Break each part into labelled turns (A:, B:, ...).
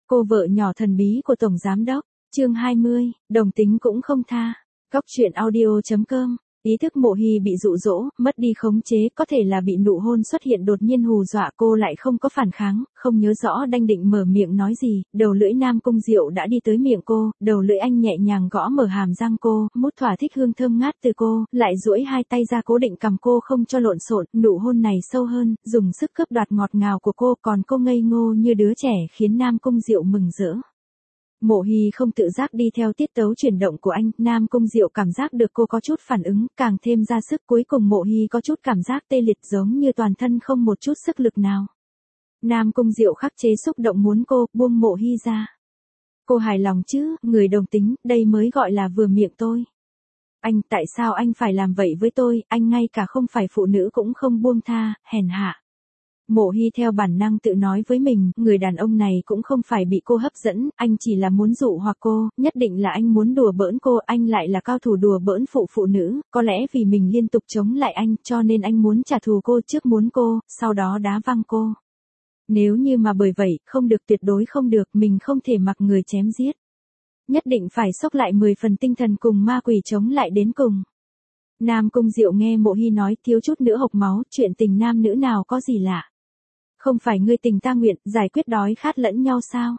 A: Cô vợ nhỏ thần bí của Tổng Giám Đốc, chương 20, đồng tính cũng không tha. Góc truyện audio.com. Ý thức Mộ Hy bị dụ dỗ, mất đi khống chế, có thể là bị nụ hôn xuất hiện đột nhiên hù dọa, cô lại không có phản kháng, không nhớ rõ đang định mở miệng nói gì, đầu lưỡi Nam Cung Diệu đã đi tới miệng cô, đầu lưỡi anh nhẹ nhàng gõ mở hàm răng cô, mút thỏa thích hương thơm ngát từ cô, lại duỗi hai tay ra cố định cằm cô không cho lộn xộn, nụ hôn này sâu hơn, dùng sức cướp đoạt ngọt ngào của cô, còn cô ngây ngô như đứa trẻ khiến Nam Cung Diệu mừng rỡ. Mộ Hy không tự giác đi theo tiết tấu chuyển động của anh, Nam Cung Diệu cảm giác được cô có chút phản ứng, càng thêm ra sức, cuối cùng Mộ Hy có chút cảm giác tê liệt giống như toàn thân không một chút sức lực nào. Nam Cung Diệu khắc chế xúc động muốn cô buông Mộ Hy ra. Cô hài lòng chứ, người đồng tính, đây mới gọi là vừa miệng tôi. Anh, tại sao anh phải làm vậy với tôi, anh ngay cả không phải phụ nữ cũng không buông tha, hèn hạ. Mộ Hy theo bản năng tự nói với mình, người đàn ông này cũng không phải bị cô hấp dẫn, anh chỉ là muốn dụ hoặc cô, nhất định là anh muốn đùa bỡn cô, anh lại là cao thủ đùa bỡn phụ nữ, có lẽ vì mình liên tục chống lại anh, cho nên anh muốn trả thù cô trước muốn cô, sau đó đá văng cô. Nếu như mà bởi vậy, không được, tuyệt đối không được, mình không thể mặc người chém giết. Nhất định phải xốc lại 10 phần tinh thần cùng ma quỷ chống lại đến cùng. Nam Cung Diệu nghe Mộ Hy nói thiếu chút nữa hộc máu, chuyện tình nam nữ nào có gì lạ. Không phải ngươi tình ta nguyện, giải quyết đói khát lẫn nhau sao?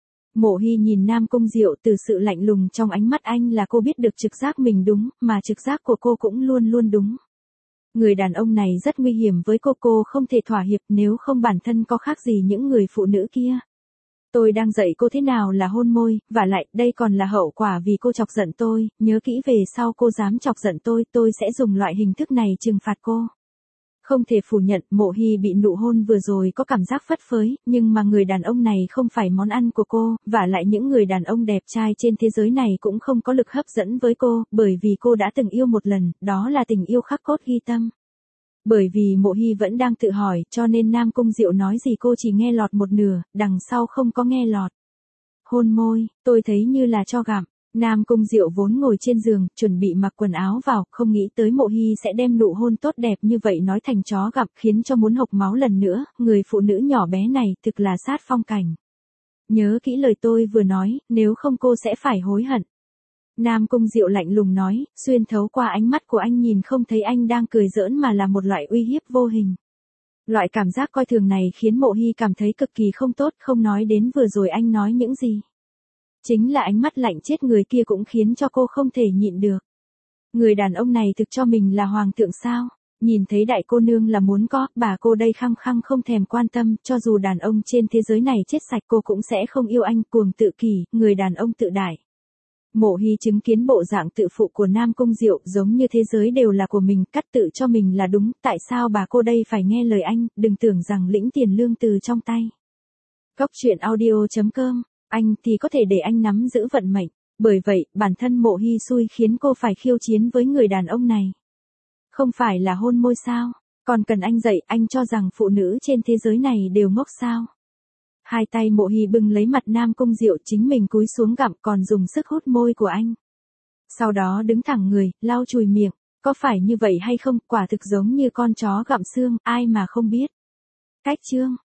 A: Mộ Hy nhìn Nam Cung Diệu, từ sự lạnh lùng trong ánh mắt anh là cô biết được trực giác mình đúng, mà trực giác của cô cũng luôn luôn đúng. Người đàn ông này rất nguy hiểm với cô không thể thỏa hiệp, nếu không bản thân có khác gì những người phụ nữ kia. Tôi đang dạy cô thế nào là hôn môi, vả lại, đây còn là hậu quả vì cô chọc giận tôi, nhớ kỹ về sau cô dám chọc giận tôi sẽ dùng loại hình thức này trừng phạt cô. Không thể phủ nhận, Mộ Hy bị nụ hôn vừa rồi có cảm giác phất phới, nhưng mà người đàn ông này không phải món ăn của cô, vả lại những người đàn ông đẹp trai trên thế giới này cũng không có lực hấp dẫn với cô, bởi vì cô đã từng yêu một lần, đó là tình yêu khắc cốt ghi tâm. Bởi vì Mộ Hy vẫn đang tự hỏi, cho nên Nam Cung Diệu nói gì cô chỉ nghe lọt một nửa, đằng sau không có nghe lọt. Hôn môi, tôi thấy như là cho gặm. Nam Cung Diệu vốn ngồi trên giường, chuẩn bị mặc quần áo vào, không nghĩ tới Mộ Hy sẽ đem nụ hôn tốt đẹp như vậy nói thành chó gặm, khiến cho muốn hộc máu lần nữa, người phụ nữ nhỏ bé này thực là sát phong cảnh. Nhớ kỹ lời tôi vừa nói, nếu không cô sẽ phải hối hận. Nam Cung Diệu lạnh lùng nói, xuyên thấu qua ánh mắt của anh nhìn không thấy anh đang cười giỡn mà là một loại uy hiếp vô hình. Loại cảm giác coi thường này khiến Mộ Hy cảm thấy cực kỳ không tốt, không nói đến vừa rồi anh nói những gì. Chính là ánh mắt lạnh chết người kia cũng khiến cho cô không thể nhịn được. Người đàn ông này thực cho mình là hoàng thượng sao? Nhìn thấy đại cô nương là muốn có, bà cô đây khăng khăng không thèm quan tâm, cho dù đàn ông trên thế giới này chết sạch cô cũng sẽ không yêu anh, cuồng tự kỷ, người đàn ông tự đại. Mộ Hy chứng kiến bộ dạng tự phụ của Nam Cung Diệu giống như thế giới đều là của mình, cắt tự cho mình là đúng, tại sao bà cô đây phải nghe lời anh, đừng tưởng rằng lĩnh tiền lương từ trong tay. Góc truyện audio.com. Anh thì có thể để anh nắm giữ vận mệnh, bởi vậy, bản thân Mộ Hy xui khiến cô phải khiêu chiến với người đàn ông này. Không phải là hôn môi sao, còn cần anh dạy, anh cho rằng phụ nữ trên thế giới này đều ngốc sao. Hai tay Mộ Hy bưng lấy mặt Nam Cung Diệu, chính mình cúi xuống gặm còn dùng sức hút môi của anh. Sau đó đứng thẳng người, lau chùi miệng, có phải như vậy hay không, quả thực giống như con chó gặm xương, ai mà không biết. Cách chương.